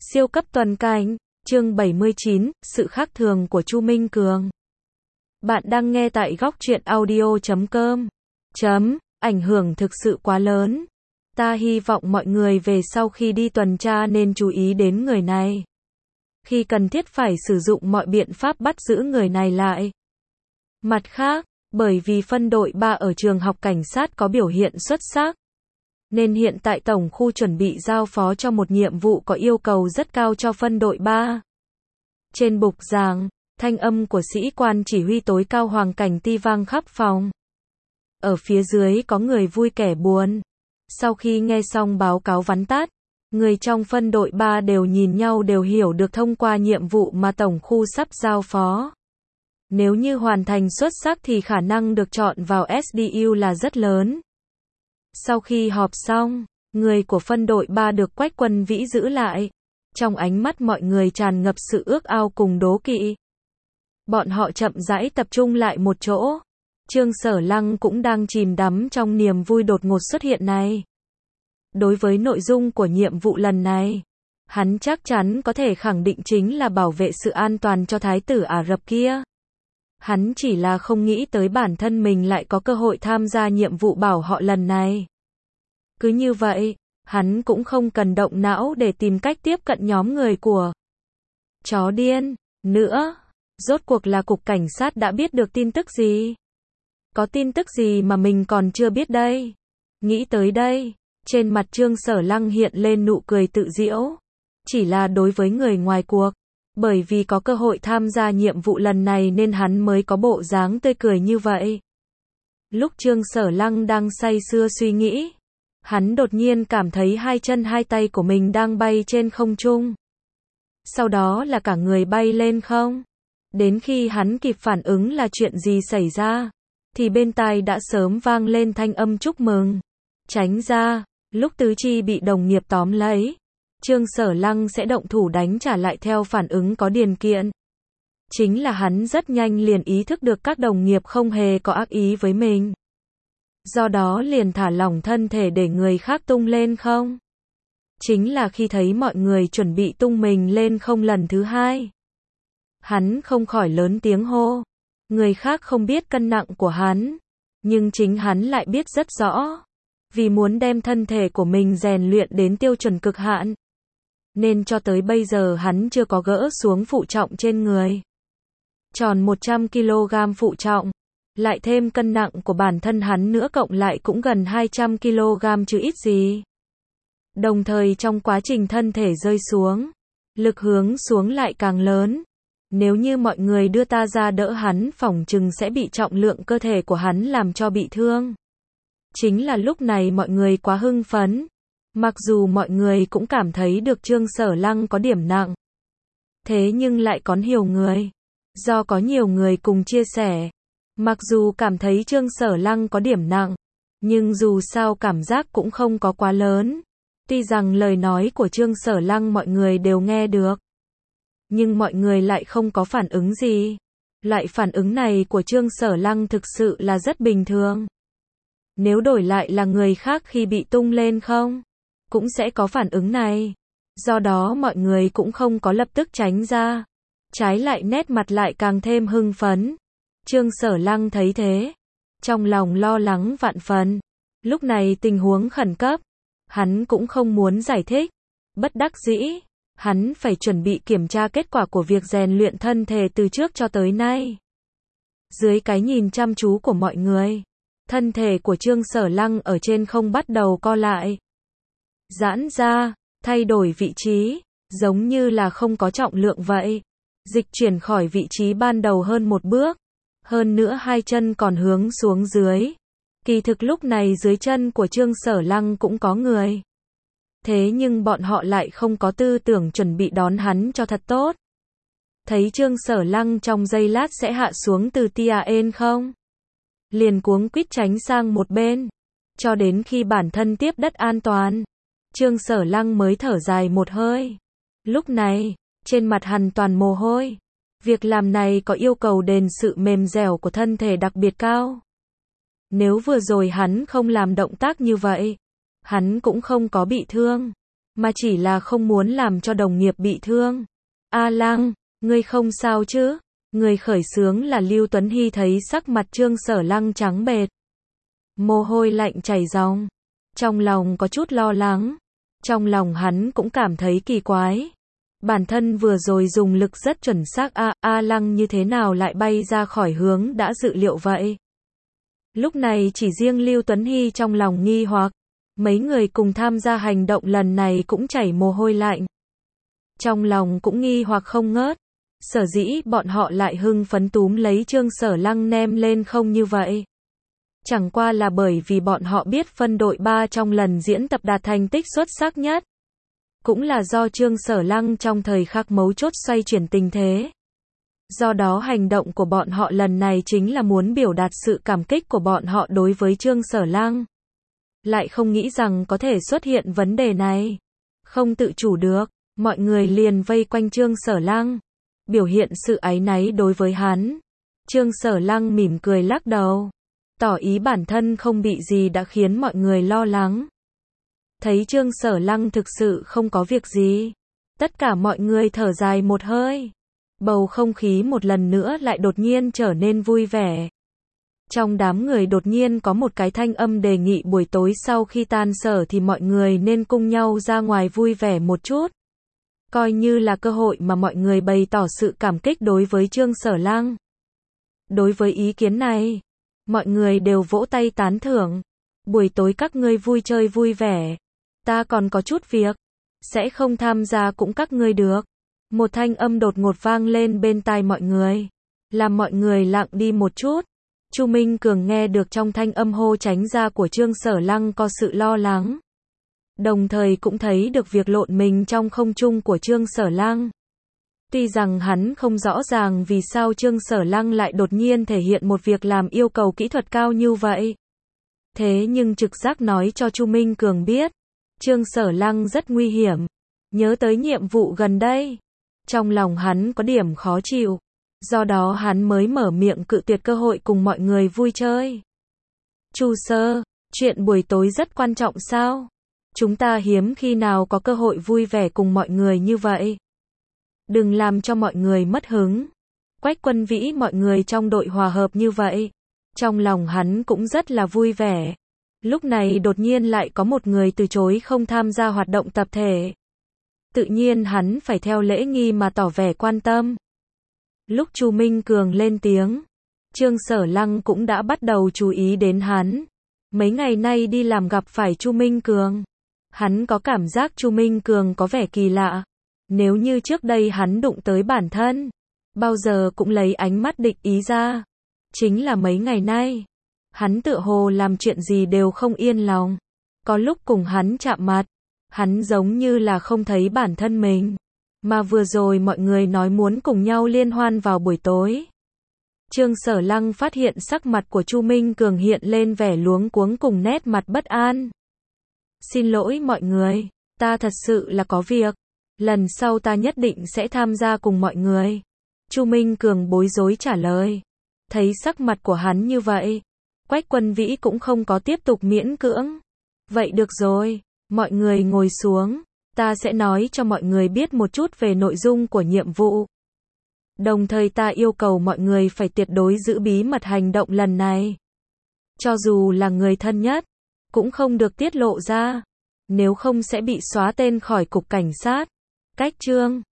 Siêu cấp toàn cảnh, chương 79, sự khác thường của Chu Minh Cường. Bạn đang nghe tại góc truyện audio.com. Ảnh hưởng thực sự quá lớn. Ta hy vọng mọi người về sau khi đi tuần tra nên chú ý đến người này. Khi cần thiết phải sử dụng mọi biện pháp bắt giữ người này lại. Mặt khác, bởi vì phân đội 3 ở trường học cảnh sát có biểu hiện xuất sắc, nên hiện tại tổng khu chuẩn bị giao phó cho một nhiệm vụ có yêu cầu rất cao cho phân đội 3. Trên bục giảng, thanh âm của sĩ quan chỉ huy tối cao Hoàng Cảnh Ti vang khắp phòng. Ở phía dưới có người vui kẻ buồn. Sau khi nghe xong báo cáo vắn tắt, người trong phân đội 3 đều nhìn nhau đều hiểu được thông qua nhiệm vụ mà tổng khu sắp giao phó. Nếu như hoàn thành xuất sắc thì khả năng được chọn vào SDU là rất lớn. Sau khi họp xong, người của phân đội 3 được Quách Quân Vĩ giữ lại. Trong ánh mắt mọi người tràn ngập sự ước ao cùng đố kỵ. Bọn họ chậm rãi tập trung lại một chỗ. Trương Sở Lăng cũng đang chìm đắm trong niềm vui đột ngột xuất hiện này. Đối với nội dung của nhiệm vụ lần này, hắn chắc chắn có thể khẳng định chính là bảo vệ sự an toàn cho thái tử Ả Rập kia. Hắn chỉ là không nghĩ tới bản thân mình lại có cơ hội tham gia nhiệm vụ bảo họ lần này. Cứ như vậy, hắn cũng không cần động não để tìm cách tiếp cận nhóm người của chó điên nữa. Rốt cuộc là cục cảnh sát đã biết được tin tức gì? Có tin tức gì mà mình còn chưa biết đây? Nghĩ tới đây, trên mặt Trương Sở Lăng hiện lên nụ cười tự giễu. Chỉ là đối với người ngoài cuộc, bởi vì có cơ hội tham gia nhiệm vụ lần này nên hắn mới có bộ dáng tươi cười như vậy. Lúc Trương Sở Lăng đang say sưa suy nghĩ, hắn đột nhiên cảm thấy hai chân hai tay của mình đang bay trên không trung. Sau đó là cả người bay lên không. Đến khi hắn kịp phản ứng là chuyện gì xảy ra, thì bên tai đã sớm vang lên thanh âm chúc mừng. Tránh ra, lúc tứ chi bị đồng nghiệp tóm lấy, Trương Sở Lăng sẽ động thủ đánh trả lại theo phản ứng có điền kiện. Chính là hắn rất nhanh liền ý thức được các đồng nghiệp không hề có ác ý với mình. Do đó liền thả lỏng thân thể để người khác tung lên không. Chính là khi thấy mọi người chuẩn bị tung mình lên không lần thứ hai, hắn không khỏi lớn tiếng hô. Người khác không biết cân nặng của hắn, nhưng chính hắn lại biết rất rõ. Vì muốn đem thân thể của mình rèn luyện đến tiêu chuẩn cực hạn, nên cho tới bây giờ hắn chưa có gỡ xuống phụ trọng trên người. Tròn 100 kg phụ trọng, lại thêm cân nặng của bản thân hắn nữa cộng lại cũng gần 200 kg chứ ít gì. Đồng thời trong quá trình thân thể rơi xuống, lực hướng xuống lại càng lớn. Nếu như mọi người đưa ta ra đỡ hắn phỏng chừng sẽ bị trọng lượng cơ thể của hắn làm cho bị thương. Chính là lúc này mọi người quá hưng phấn. Mặc dù mọi người cũng cảm thấy được Trương Sở Lăng có điểm nặng. Thế nhưng lại có nhiều người. Do có nhiều người cùng chia sẻ. Mặc dù cảm thấy Trương Sở Lăng có điểm nặng, nhưng dù sao cảm giác cũng không có quá lớn. Tuy rằng lời nói của Trương Sở Lăng mọi người đều nghe được, nhưng mọi người lại không có phản ứng gì. Loại phản ứng này của Trương Sở Lăng thực sự là rất bình thường. Nếu đổi lại là người khác khi bị tung lên không, cũng sẽ có phản ứng này. Do đó mọi người cũng không có lập tức tránh ra. Trái lại nét mặt lại càng thêm hưng phấn. Trương Sở Lăng thấy thế, trong lòng lo lắng vạn phần. Lúc này tình huống khẩn cấp, hắn cũng không muốn giải thích. Bất đắc dĩ, hắn phải chuẩn bị kiểm tra kết quả của việc rèn luyện thân thể từ trước cho tới nay. Dưới cái nhìn chăm chú của mọi người, thân thể của Trương Sở Lăng ở trên không bắt đầu co lại, giãn ra, thay đổi vị trí, giống như là không có trọng lượng vậy. Dịch chuyển khỏi vị trí ban đầu hơn một bước. Hơn nữa hai chân còn hướng xuống dưới. Kỳ thực lúc này dưới chân của Trương Sở Lăng cũng có người. Thế nhưng bọn họ lại không có tư tưởng chuẩn bị đón hắn cho thật tốt. Thấy Trương Sở Lăng trong giây lát sẽ hạ xuống từ Tiaen không, liền cuống quýt tránh sang một bên. Cho đến khi bản thân tiếp đất an toàn, Trương Sở Lăng mới thở dài một hơi. Lúc này, trên mặt hắn toàn mồ hôi. Việc làm này có yêu cầu đền sự mềm dẻo của thân thể đặc biệt cao. Nếu vừa rồi hắn không làm động tác như vậy, hắn cũng không có bị thương. mà chỉ là không muốn làm cho đồng nghiệp bị thương. A Lăng, ngươi không sao chứ? Người khởi xướng là Lưu Tuấn Hy thấy sắc mặt Trương Sở Lăng trắng bệch, mồ hôi lạnh chảy ròng, trong lòng có chút lo lắng. Trong lòng hắn cũng cảm thấy kỳ quái. Bản thân vừa rồi dùng lực rất chuẩn xác, A Lăng như thế nào lại bay ra khỏi hướng đã dự liệu vậy? Lúc này chỉ riêng Lưu Tuấn Hy trong lòng nghi hoặc, mấy người cùng tham gia hành động lần này cũng chảy mồ hôi lạnh. Trong lòng cũng nghi hoặc không ngớt, sở dĩ bọn họ lại hưng phấn túm lấy Trương Sở Lăng nem lên không như vậy. Chẳng qua là bởi vì bọn họ biết phân đội 3 trong lần diễn tập đạt thành tích xuất sắc nhất. Cũng là do Trương Sở Lăng trong thời khắc mấu chốt xoay chuyển tình thế. Do đó hành động của bọn họ lần này chính là muốn biểu đạt sự cảm kích của bọn họ đối với Trương Sở Lăng. Lại không nghĩ rằng có thể xuất hiện vấn đề này. Không tự chủ được, mọi người liền vây quanh Trương Sở Lăng, biểu hiện sự áy náy đối với hắn. Trương Sở Lăng mỉm cười lắc đầu, tỏ ý bản thân không bị gì đã khiến mọi người lo lắng. Thấy Trương Sở Lăng thực sự không có việc gì, tất cả mọi người thở dài một hơi. Bầu không khí một lần nữa lại đột nhiên trở nên vui vẻ. Trong đám người đột nhiên có một cái thanh âm đề nghị buổi tối sau khi tan sở thì mọi người nên cùng nhau ra ngoài vui vẻ một chút. Coi như là cơ hội mà mọi người bày tỏ sự cảm kích đối với Trương Sở Lăng. Đối với ý kiến này, mọi người đều vỗ tay tán thưởng. Buổi tối các ngươi vui chơi vui vẻ. Ta còn có chút việc, sẽ không tham gia cũng các ngươi được. Một thanh âm đột ngột vang lên bên tai mọi người, làm mọi người lặng đi một chút. Chu Minh Cường nghe được trong thanh âm hô tránh ra của Trương Sở Lăng có sự lo lắng. Đồng thời cũng thấy được việc lộn mình trong không trung của Trương Sở Lăng. Tuy rằng hắn không rõ ràng vì sao Trương Sở Lăng lại đột nhiên thể hiện một việc làm yêu cầu kỹ thuật cao như vậy. Thế nhưng trực giác nói cho Chu Minh Cường biết, Trương Sở Lăng rất nguy hiểm. Nhớ tới nhiệm vụ gần đây, trong lòng hắn có điểm khó chịu. Do đó hắn mới mở miệng cự tuyệt cơ hội cùng mọi người vui chơi. Chu sơ, chuyện buổi tối rất quan trọng sao? Chúng ta hiếm khi nào có cơ hội vui vẻ cùng mọi người như vậy. Đừng làm cho mọi người mất hứng. Quách Quân Vĩ mọi người trong đội hòa hợp như vậy. Trong lòng hắn cũng rất là vui vẻ. Lúc này đột nhiên lại có một người từ chối không tham gia hoạt động tập thể. Tự nhiên hắn phải theo lễ nghi mà tỏ vẻ quan tâm. Lúc Chu Minh Cường lên tiếng, Trương Sở Lăng cũng đã bắt đầu chú ý đến hắn. Mấy ngày nay đi làm gặp phải Chu Minh Cường, hắn có cảm giác Chu Minh Cường có vẻ kỳ lạ. Nếu như trước đây hắn đụng tới bản thân, bao giờ cũng lấy ánh mắt địch ý ra. Chính là mấy ngày nay, hắn tựa hồ làm chuyện gì đều không yên lòng. Có lúc cùng hắn chạm mặt, hắn giống như là không thấy bản thân mình. Mà vừa rồi mọi người nói muốn cùng nhau liên hoan vào buổi tối. Trương Sở Lăng phát hiện sắc mặt của Chu Minh Cường hiện lên vẻ luống cuống cùng nét mặt bất an. Xin lỗi mọi người, ta thật sự là có việc. Lần sau ta nhất định sẽ tham gia cùng mọi người. Chu Minh Cường bối rối trả lời. Thấy sắc mặt của hắn như vậy, Quách Quân Vĩ cũng không có tiếp tục miễn cưỡng. Vậy được rồi, mọi người ngồi xuống. Ta sẽ nói cho mọi người biết một chút về nội dung của nhiệm vụ. Đồng thời ta yêu cầu mọi người phải tuyệt đối giữ bí mật hành động lần này. Cho dù là người thân nhất, cũng không được tiết lộ ra. Nếu không sẽ bị xóa tên khỏi cục cảnh sát. Cách chương